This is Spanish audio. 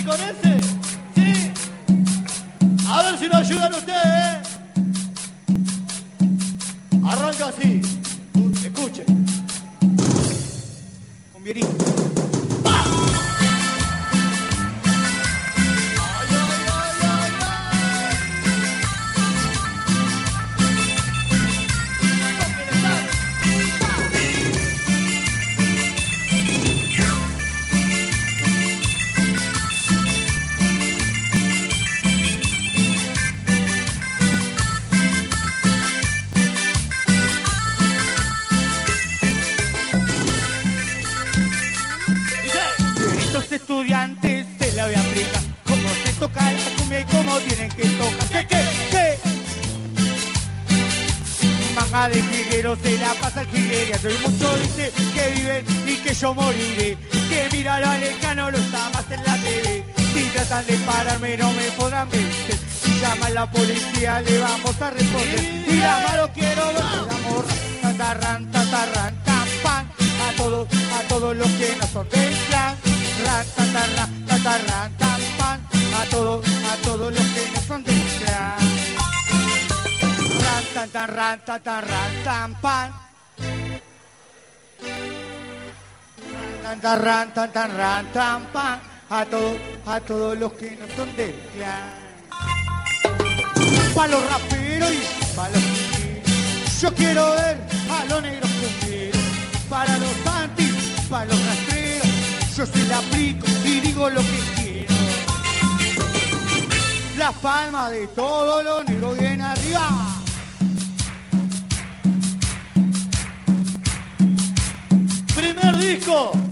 ¿Sí con ese? ¿Sí? A ver si lo ayudan ustedes, Arranca así. Escuchen. Con Vierito. Estudiantes se la voy a aplicar cómo se toca la cumbia y cómo tienen que tocar. ¿Qué? Manga de jiguero se la pasa al jigueriato y muchos dicen que viven y que yo moriré. Que mira lo lejano, lo está más en la TV. Si tratan de pararme no me podrán vencer. Si llaman la policía le vamos a responder. Y la mano quiero ver el amor. Tatarran, tatarran, tampan. A todos los que no son del clan. Tatarran, tatarran, tampan. A todos los que no son del clan. Tatarran, tatarran, tampan. Tatarran, tatarran, tampan. A todos los que no son del clan. Pa' los raperos y pa' los cumbieros. Yo quiero ver a los negros cumbieros. Para los antis, para los rastreros. Yo se la aplico y digo lo que quiero. Las palmas de todos los negros bien arriba. Primer disco